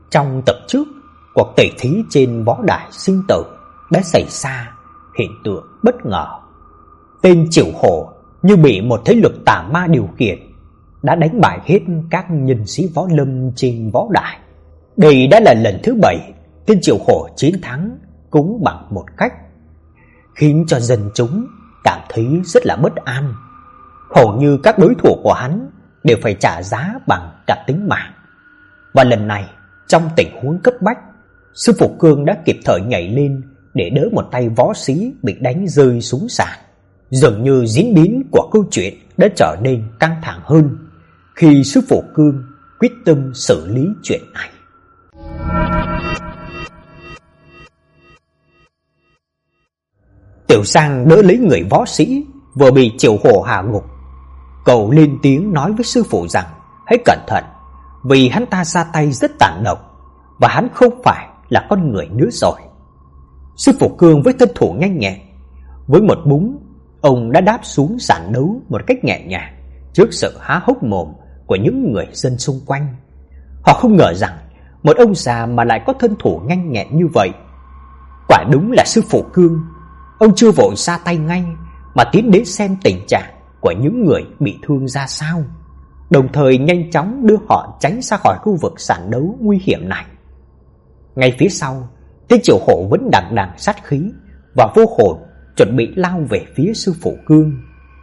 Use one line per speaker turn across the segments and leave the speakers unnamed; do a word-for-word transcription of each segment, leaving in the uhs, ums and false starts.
Trong tập trước, cuộc tỉ thí trên võ đài sinh tử đã xảy ra hiện tượng bất ngờ. Tên Triệu Hổ như bị một thế lực tà ma điều khiển, đã đánh bại hết các nhân sĩ võ lâm trên võ đài. Đây đã là lần thứ bảy tên Triệu Hổ chiến thắng cũng bằng một cách, khiến cho dân chúng cảm thấy rất là bất an. Hầu như các đối thủ của hắn đều phải trả giá bằng cả tính mạng. Và lần này, trong tình huống cấp bách, sư phụ Cương đã kịp thời nhảy lên để đỡ một tay võ sĩ bị đánh rơi xuống sàn. Dường như diễn biến của câu chuyện đã trở nên căng thẳng hơn khi sư phụ Cương quyết tâm xử lý chuyện này. Tiểu Sang đỡ lấy người võ sĩ vừa bị Triệu Hổ hạ gục. Cậu lên tiếng nói với sư phụ rằng hãy cẩn thận, vì hắn ta ra tay rất tàn độc và hắn không phải là con người nữa rồi. Sư phụ Cương với thân thủ nhanh nhẹn, với một búng, ông đã đáp xuống sàn đấu một cách nhẹ nhàng trước sự há hốc mồm của những người dân xung quanh. Họ không ngờ rằng một ông già mà lại có thân thủ nhanh nhẹn như vậy. Quả đúng là sư phụ Cương. Ông chưa vội ra tay ngay mà tiến đến xem tình trạng của những người bị thương ra sao, đồng thời nhanh chóng đưa họ tránh ra khỏi khu vực sàn đấu nguy hiểm này. Ngay phía sau, tên Triệu Hổ vẫn đằng đằng sát khí và vô hồn, chuẩn bị lao về phía sư phụ Cương.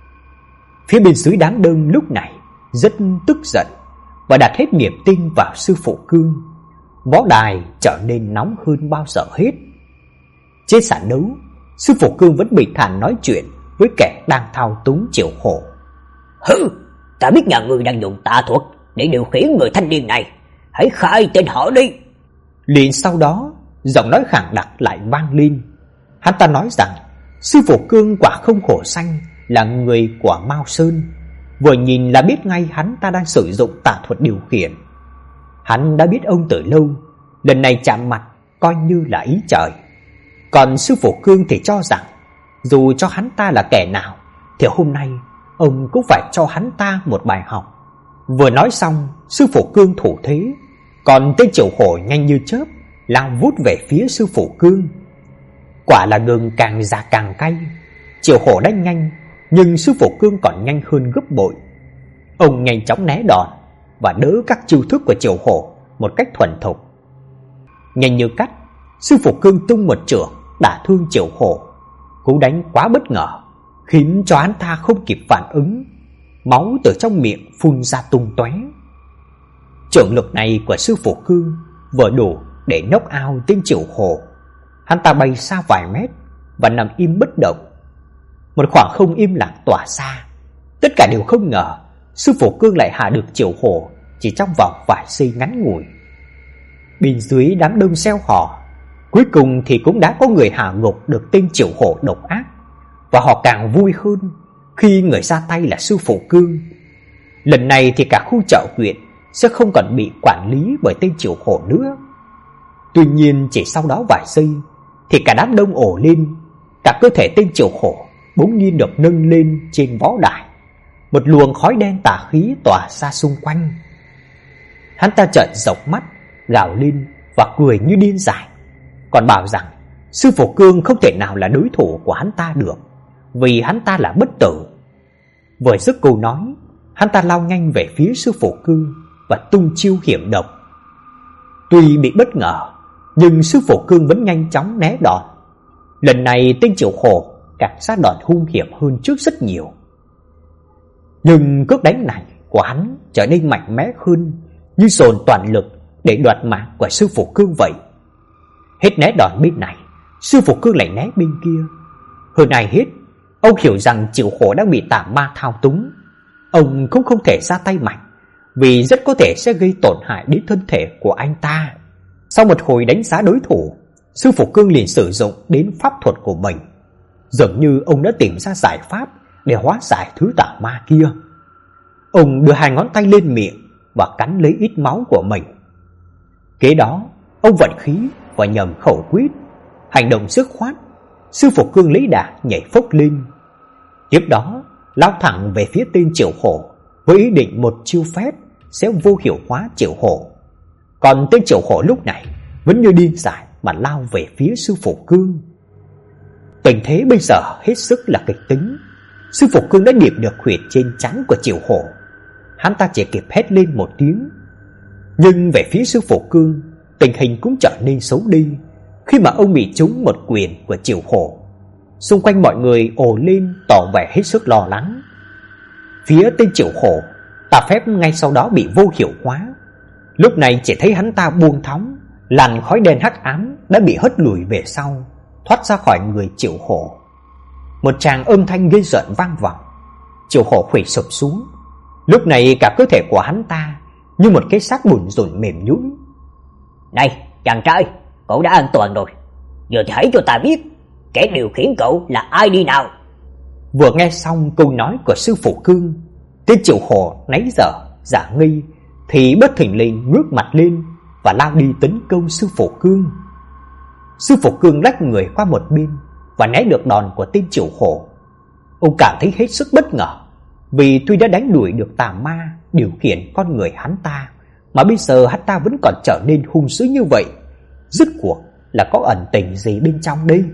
Phía bên dưới đám đông lúc này rất tức giận và đặt hết niềm tin vào sư phụ Cương. Võ đài trở nên nóng hơn bao giờ hết. Trên sàn đấu, sư phụ Cương vẫn bình thản nói chuyện với kẻ đang thao túng Triệu Hổ.
Hừ, ta biết nhà ngươi đang dùng tà thuật để điều khiển người thanh niên này, hãy khai tên họ đi.
Liền sau đó, giọng nói khàn đặc lại vang lên. Hắn ta nói rằng sư phụ Cương quả không hổ xanh là người của Mao Sơn, vừa nhìn là biết ngay hắn ta đang sử dụng tà thuật điều khiển. Hắn đã biết ông từ lâu, lần này chạm mặt coi như là ý trời. Còn sư phụ Cương thì cho rằng dù cho hắn ta là kẻ nào thì hôm nay ông cũng phải cho hắn ta một bài học. Vừa nói xong, sư phụ Cương thủ thế, còn tên Triệu Hổ nhanh như chớp lao vút về phía sư phụ Cương. Quả là gừng càng già càng cay. Triệu Hổ đánh nhanh, nhưng sư phụ Cương còn nhanh hơn gấp bội. Ông nhanh chóng né đòn và đỡ các chiêu thức của Triệu Hổ một cách thuần thục. Nhanh như cắt, sư phụ Cương tung một chưởng đả thương Triệu Hổ. Cú đánh quá bất ngờ, khiến cho hắn ta không kịp phản ứng, máu từ trong miệng phun ra tung tóe. Chưởng lực này của sư phụ Cương vừa đủ để knock out tên Triệu Hổ. Hắn ta bay xa vài mét và nằm im bất động. Một khoảng không im lặng tỏa ra. Tất cả đều không ngờ sư phụ Cương lại hạ được Triệu Hổ chỉ trong vòng vài giây ngắn ngủi. Bên dưới đám đông reo hò, cuối cùng thì cũng đã có người hạ gục được tên Triệu Hổ độc ác, và họ càng vui hơn khi người ra tay là sư phụ Cương. Lần này thì cả khu chợ huyện sẽ không còn bị quản lý bởi tên Triệu Hổ nữa. Tuy nhiên chỉ sau đó vài giây thì cả đám đông ồ lên. Cả cơ thể tên Triệu Hổ bỗng nhiên được nâng lên trên võ đài. Một luồng khói đen tà khí tỏa ra xung quanh. Hắn ta trợn rộng mắt, gào lên và cười như điên dại, còn bảo rằng sư phụ Cương không thể nào là đối thủ của hắn ta được, vì hắn ta là bất tử. Vừa dứt câu nói, hắn ta lao nhanh về phía sư phụ Cương và tung chiêu hiểm độc. Tuy bị bất ngờ, nhưng sư phụ Cương vẫn nhanh chóng né đòn. Lần này tên Triệu Hổ càng ra đòn hung hiểm hơn trước rất nhiều. Nhưng cước đánh này của hắn trở nên mạnh mẽ hơn, như dồn toàn lực để đoạt mạng của sư phụ Cương vậy. Hết né đòn bên này, sư phụ Cương lại né bên kia. Hơn ai hết, ông hiểu rằng Triệu Hổ đang bị tà ma thao túng. Ông cũng không thể ra tay mạnh, vì rất có thể sẽ gây tổn hại đến thân thể của anh ta. Sau một hồi đánh giá đối thủ, sư phụ Cương liền sử dụng đến pháp thuật của mình. Dường như ông đã tìm ra giải pháp để hóa giải thứ tà ma kia. Ông đưa hai ngón tay lên miệng và cắn lấy ít máu của mình. Kế đó, ông vận khí và nhầm khẩu quyết, hành động dứt khoát. Sư phụ Cương lấy đà nhảy phốc lên. Tiếp đó, lao thẳng về phía tên Triệu Hổ với ý định một chiêu phép sẽ vô hiệu hóa Triệu Hổ. Còn tên Triệu Hổ lúc này vẫn như điên dại mà lao về phía sư phụ Cương. Tình thế bây giờ hết sức là kịch tính. Sư phụ Cương đã điệp được huyệt trên trán của Triệu Hổ. Hắn ta chỉ kịp hét lên một tiếng. Nhưng về phía sư phụ Cương, tình hình cũng trở nên xấu đi khi mà ông bị trúng một quyền của Triệu Hổ. Xung quanh mọi người ồ lên tỏ vẻ hết sức lo lắng. Phía tên Triệu Hổ, tà phép ngay sau đó bị vô hiệu hóa. Lúc này chỉ thấy hắn ta buông thõng, làn khói đen hắc ám đã bị hất lùi về sau, thoát ra khỏi người Triệu Hổ. Một tràng âm thanh ghê rợn vang vọng. Triệu Hổ khuỵu sụp xuống. Lúc này cả cơ thể của hắn ta như một cái xác bùn rùn mềm nhũn.
Này, chàng trai, cậu đã an toàn rồi. Giờ thì hãy cho ta biết kẻ điều khiển cậu là ai đi nào.
Vừa nghe xong câu nói của sư phụ Cương, tên Triệu Hổ nãy giờ giả nghi thì bất thình lình ngước mặt lên và lao đi tấn công sư phụ Cương. Sư phụ Cương lách người qua một bên và né được đòn của tên Triệu Hổ. Ông cảm thấy hết sức bất ngờ, vì tuy đã đánh đuổi được tà ma điều khiển con người hắn ta, mà bây giờ hắn ta vẫn còn trở nên hung dữ như vậy. Rốt cuộc là có ẩn tình gì bên trong đây?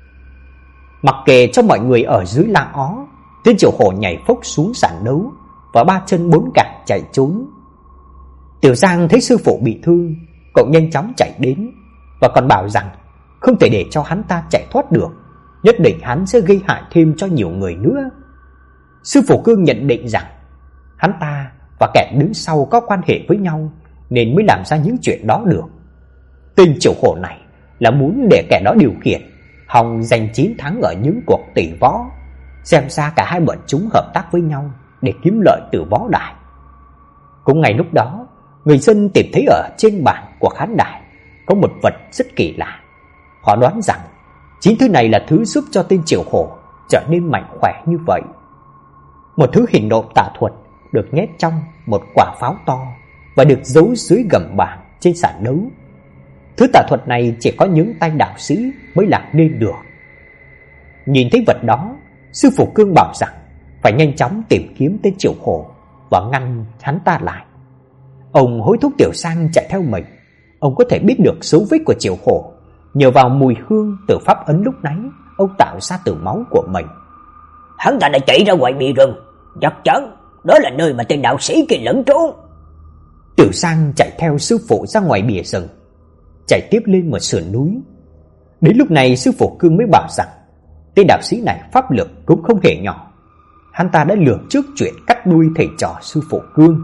Mặc kệ cho mọi người ở dưới la ó, tên Triệu Hổ nhảy phốc xuống sàn đấu và ba chân bốn cẳng chạy trốn. Tiểu Giang thấy sư phụ bị thương, cậu nhanh chóng chạy đến và còn bảo rằng không thể để cho hắn ta chạy thoát được, nhất định hắn sẽ gây hại thêm cho nhiều người nữa. Sư phụ Cương nhận định rằng hắn ta và kẻ đứng sau có quan hệ với nhau nên mới làm ra những chuyện đó được. Tên Triệu Hổ này là muốn để kẻ đó điều khiển, hòng giành chiến thắng ở những cuộc tỷ võ. Xem ra cả hai bọn chúng hợp tác với nhau để kiếm lợi từ võ đài. Cũng ngay lúc đó, người dân tìm thấy ở trên bàn của khán đài có một vật rất kỳ lạ. Họ đoán rằng chính thứ này là thứ giúp cho tên Triệu Hổ trở nên mạnh khỏe như vậy. Một thứ hình nộm tà thuật được nhét trong một quả pháo to và được giấu dưới gầm bàn trên sàn đấu. Thứ tà thuật này chỉ có những tay đạo sĩ mới làm nên được. Nhìn thấy vật đó, sư phụ Cương bảo rằng phải nhanh chóng tìm kiếm tên Triệu Hổ và ngăn hắn ta lại. Ông hối thúc Tiểu Sang chạy theo mình. Ông có thể biết được dấu vết của Triệu Hổ nhờ vào mùi hương từ pháp ấn lúc nãy ông tạo ra từ máu của mình.
Hắn ta đã chạy ra ngoài bìa rừng, chắc chắn đó là nơi mà tên đạo sĩ kia lẫn trốn.
Tiểu Sang chạy theo sư phụ ra ngoài bìa rừng, chạy tiếp lên một sườn núi. Đến lúc này sư phụ Cương mới bảo rằng tên đạo sĩ này pháp lực cũng không hề nhỏ. Hắn ta đã lường trước chuyện cắt đuôi thầy trò sư phụ Cương.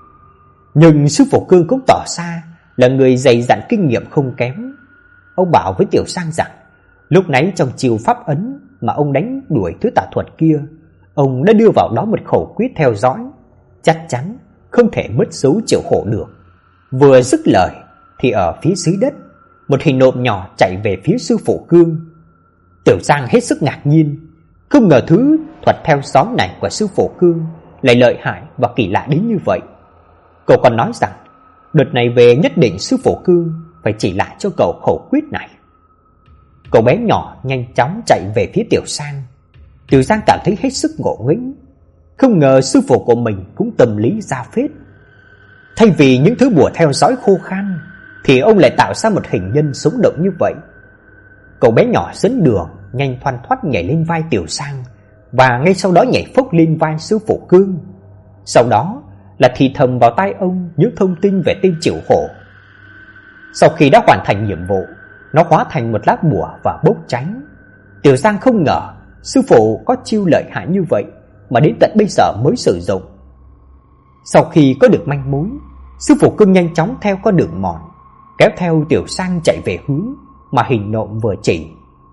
Nhưng sư phụ Cương cũng tỏ ra là người dày dặn kinh nghiệm không kém. Ông bảo với Tiểu Sang rằng lúc nãy trong chiêu pháp ấn mà ông đánh đuổi thứ tà thuật kia, ông đã đưa vào đó một khẩu quyết theo dõi, chắc chắn không thể mất dấu Triệu Hổ được. Vừa dứt lời thì ở phía dưới đất, một hình nộm nhỏ chạy về phía sư phụ Cương. Tiểu Giang hết sức ngạc nhiên, không ngờ thứ thuật theo dõi này của sư phụ Cương lại lợi hại và kỳ lạ đến như vậy. Cậu còn nói rằng đợt này về nhất định sư phụ Cương phải chỉ lại cho cậu khẩu quyết này. Cậu bé nhỏ nhanh chóng chạy về phía Tiểu Giang. Tiểu Giang cảm thấy hết sức ngộ nghĩnh, không ngờ sư phụ của mình cũng tâm lý ra phết. Thay vì những thứ bùa theo dõi khô khan thì ông lại tạo ra một hình nhân sống động như vậy. Cậu bé nhỏ dẫn đường nhanh thoăn thoắt nhảy lên vai Tiểu Giang và ngay sau đó nhảy phốc lên vai sư phụ Cương. Sau đó là thì thầm vào tai ông những thông tin về tên Triệu Hổ. Sau khi đã hoàn thành nhiệm vụ, nó hóa thành một lá bùa và bốc cháy. Tiểu Giang không ngờ sư phụ có chiêu lợi hại như vậy mà đến tận bây giờ mới sử dụng. Sau khi có được manh mối, sư phụ Cương nhanh chóng theo con đường mòn, kéo theo Tiểu Giang chạy về hướng mà hình nộm vừa chỉ.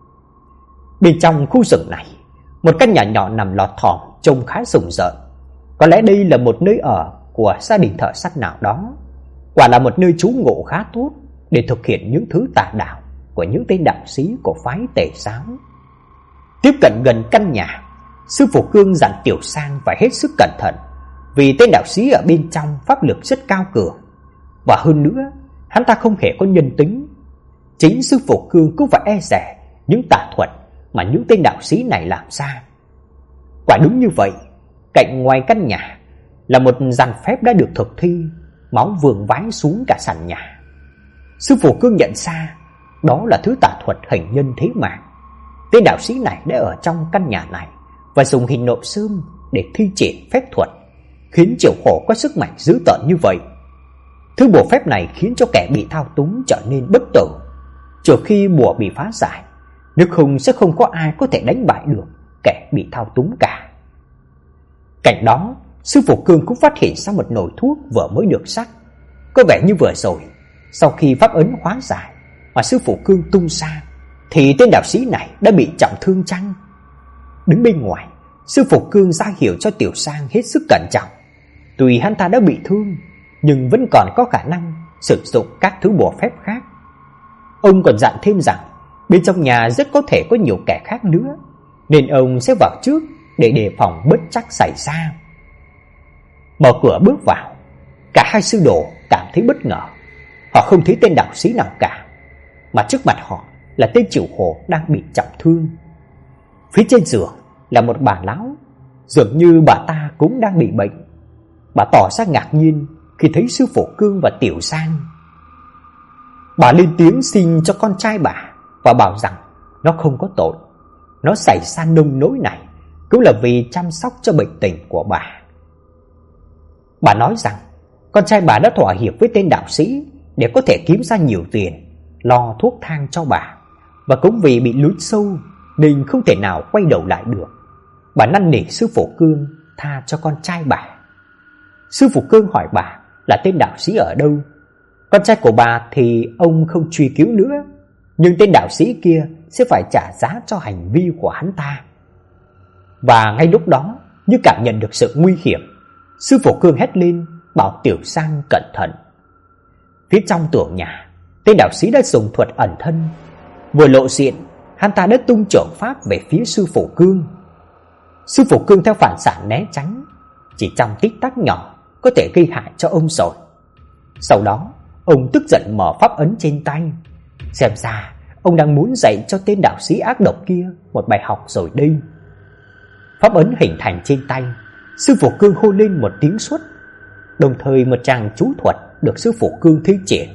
Bên trong khu rừng này, một căn nhà nhỏ nằm lọt thỏm trông khá rùng rợn. Có lẽ đây là một nơi ở của gia đình thợ sắt nào đó. Quả là một nơi trú ngụ khá tốt để thực hiện những thứ tà đạo của những tên đạo sĩ của phái Tề giáo. Tiếp cận gần căn nhà, sư phụ Cương dặn Tiểu Sang phải hết sức cẩn thận, vì tên đạo sĩ ở bên trong pháp lực rất cao cường, và hơn nữa hắn ta không hề có nhân tính. Chính sư phụ Cương cũng phải e dè những tà thuật mà những tên đạo sĩ này làm ra. Quả đúng như vậy, cạnh ngoài căn nhà là một giàn phép đã được thực thi. máu vương vãi xuống cả sàn nhà. Sư phụ Cương nhận ra đó là thứ tà thuật hình nhân thế mạng. Tên đạo sĩ này đã ở trong căn nhà này và dùng hình nộm sơm để thi triển phép thuật, khiến Triệu Hổ có sức mạnh dữ tợn như vậy. Thứ bùa phép này khiến cho kẻ bị thao túng trở nên bất tử, trừ khi bùa bị phá giải, nếu không sẽ không có ai có thể đánh bại được kẻ bị thao túng cả. Cạnh đó, sư phụ Cương cũng phát hiện ra một nồi thuốc vừa mới được sắc. Có vẻ như vừa rồi, sau khi pháp ấn hóa giải mà sư phụ Cương tung ra, thì tên đạo sĩ này đã bị trọng thương chăng? Đứng bên ngoài, sư phụ Cương ra hiệu cho Tiểu Sang hết sức cẩn trọng. Tuy hắn ta đã bị thương, nhưng vẫn còn có khả năng sử dụng các thứ bùa phép khác. Ông còn dặn thêm rằng bên trong nhà rất có thể có nhiều kẻ khác nữa, nên ông sẽ vào trước để đề phòng bất trắc xảy ra. Mở cửa bước vào, cả hai sư đồ cảm thấy bất ngờ. Họ không thấy tên đạo sĩ nào cả, mà trước mặt họ là tên Triệu Hổ đang bị trọng thương. Phía trên giường là một bà lão, dường như bà ta cũng đang bị bệnh. Bà tỏ ra ngạc nhiên khi thấy sư phụ Cương và Tiểu Sang. Bà lên tiếng xin cho con trai bà và bảo rằng nó không có tội. Nó xảy ra nông nỗi này cũng là vì chăm sóc cho bệnh tình của bà. Bà nói rằng con trai bà đã thỏa hiệp với tên đạo sĩ để có thể kiếm ra nhiều tiền lo thuốc thang cho bà, và cũng vì bị lún sâu nên không thể nào quay đầu lại được. Bà năn nỉ sư phụ Cương tha cho con trai bà. Sư phụ Cương hỏi bà là tên đạo sĩ ở đâu. Con trai của bà thì ông không truy cứu nữa, nhưng tên đạo sĩ kia sẽ phải trả giá cho hành vi của hắn ta. Và ngay lúc đó, như cảm nhận được sự nguy hiểm, sư phụ Cương hét lên bảo Tiểu Sang cẩn thận. Phía trong tường nhà, tên đạo sĩ đã dùng thuật ẩn thân. Vừa lộ diện, hắn ta đã tung chưởng pháp về phía sư phụ Cương. Sư phụ Cương theo phản xạ né tránh, chỉ trong tích tắc nhỏ có thể gây hại cho ông rồi. Sau đó, ông tức giận mở pháp ấn trên tay. Xem ra ông đang muốn dạy cho tên đạo sĩ ác độc kia một bài học rồi đây. Pháp ấn hình thành trên tay, sư phụ Cương hô lên một tiếng xuất, đồng thời một tràng chú thuật được sư phụ Cương thi triển.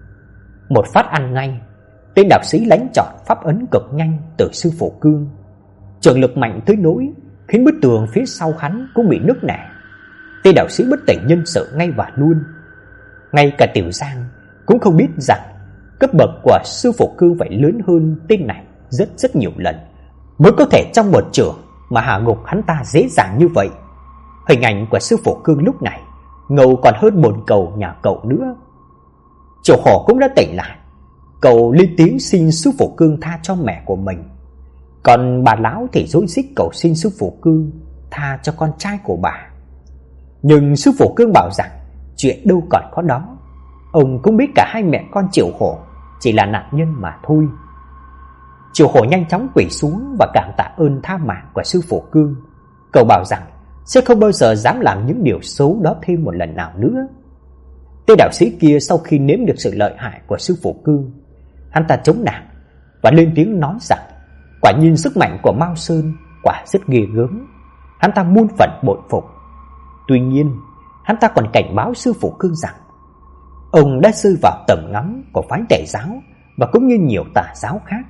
Một phát ăn ngay, tên đạo sĩ đánh trọn pháp ấn cực nhanh từ sư phụ Cương. Trường lực mạnh tới nỗi khiến bức tường phía sau hắn cũng bị nứt nẻ. Tên đạo sĩ bất tỉnh nhân sự ngay và luôn. Ngay cả Tiểu Giang cũng không biết rằng cấp bậc của sư phụ Cương phải lớn hơn tên này rất rất nhiều lần, mới có thể trong một chưởng mà hạ gục hắn ta dễ dàng như vậy. Hình ảnh của sư phụ Cương lúc này ngầu còn hơn bồn cầu nhà cậu nữa. Triệu Hổ cũng đã tỉnh lại. Cậu lên tiếng xin sư phụ Cương tha cho mẹ của mình, còn bà lão thì rối rít cầu xin sư phụ Cương tha cho con trai của bà. Nhưng sư phụ Cương bảo rằng chuyện đâu còn có đó. Ông cũng biết cả hai mẹ con Triệu Hổ chỉ là nạn nhân mà thôi. Triệu Hổ nhanh chóng quỳ xuống và cảm tạ ơn tha mạng của sư phụ Cương. Cậu bảo rằng sẽ không bao giờ dám làm những điều xấu đó thêm một lần nào nữa. Tên đạo sĩ kia sau khi nếm được sự lợi hại của sư phụ Cương, hắn ta chống nản và lên tiếng nói rằng quả nhiên sức mạnh của Mao Sơn quả rất ghê gớm. Hắn ta muôn phần bội phục. Tuy nhiên, hắn ta còn cảnh báo sư phụ Cương rằng ông đã rơi vào tầm ngắm của phái Tề giáo và cũng như nhiều tà giáo khác.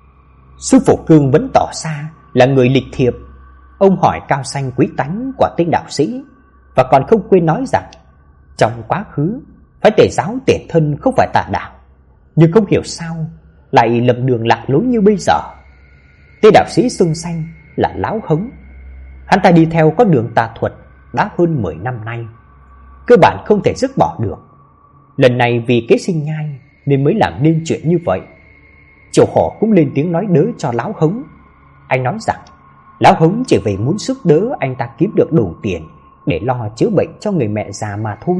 Sư phụ Cương vẫn tỏ ra là người lịch thiệp. Ông hỏi cao sanh quý tánh của tên đạo sĩ và còn không quên nói rằng trong quá khứ phái Tề giáo tiền thân không phải tà đạo, nhưng không hiểu sao lại lầm đường lạc lối như bây giờ. Tên đạo sĩ xưng danh là Lão Hống. Hắn ta đi theo con đường tà thuật đã hơn mười năm nay, cơ bản không thể dứt bỏ được. Lần này vì kế sinh nhai nên mới làm nên chuyện như vậy. Triệu Hổ cũng lên tiếng nói đỡ cho Lão Hống. Anh nói rằng Lão Hống chỉ vì muốn giúp đỡ anh ta kiếm được đủ tiền để lo chữa bệnh cho người mẹ già mà thôi.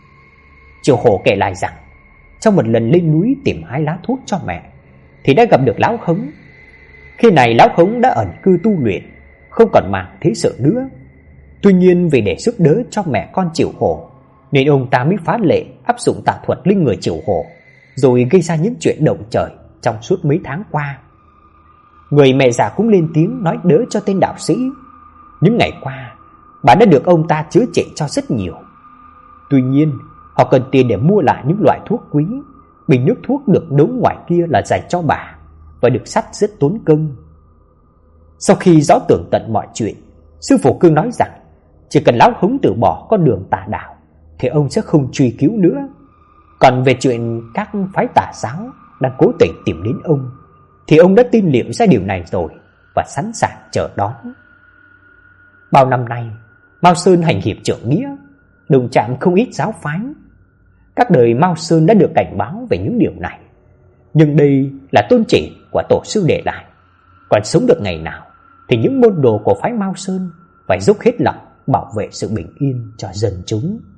Triệu Hổ kể lại rằng trong một lần lên núi tìm hái lá thuốc cho mẹ thì đã gặp được Lão Hống. Khi này Lão Hống đã ẩn cư tu luyện, không còn màng thế sự nữa. Tuy nhiên vì để giúp đỡ cho mẹ con Triệu Hổ nên ông ta mới phá lệ áp dụng tà thuật lên người Triệu Hổ, rồi gây ra những chuyện động trời trong suốt mấy tháng qua. Người mẹ già cũng lên tiếng nói đỡ cho tên đạo sĩ. Những ngày qua bà đã được ông ta chữa trị cho rất nhiều. Tuy nhiên Họ cần tiền để mua lại những loại thuốc quý. Bình nước thuốc được nấu ngoài kia là dành cho bà và được sắt rất tốn công. Sau khi rõ tường tận mọi chuyện, sư phụ Cương nói rằng chỉ cần lão Hống từ bỏ con đường tà đạo thì ông sẽ không truy cứu nữa. Còn về chuyện các phái tà giáo đang cố tình tìm đến ông thì ông đã tin liệu ra điều này rồi và sẵn sàng chờ đón. Bao năm nay, Mao Sơn hành hiệp trượng nghĩa, đụng chạm không ít giáo phái. Các đời Mao Sơn đã được cảnh báo về những điều này, nhưng đây là tôn chỉ của tổ sư để lại. Còn sống được ngày nào thì những môn đồ của phái Mao Sơn phải dốc hết lòng bảo vệ sự bình yên cho dân chúng.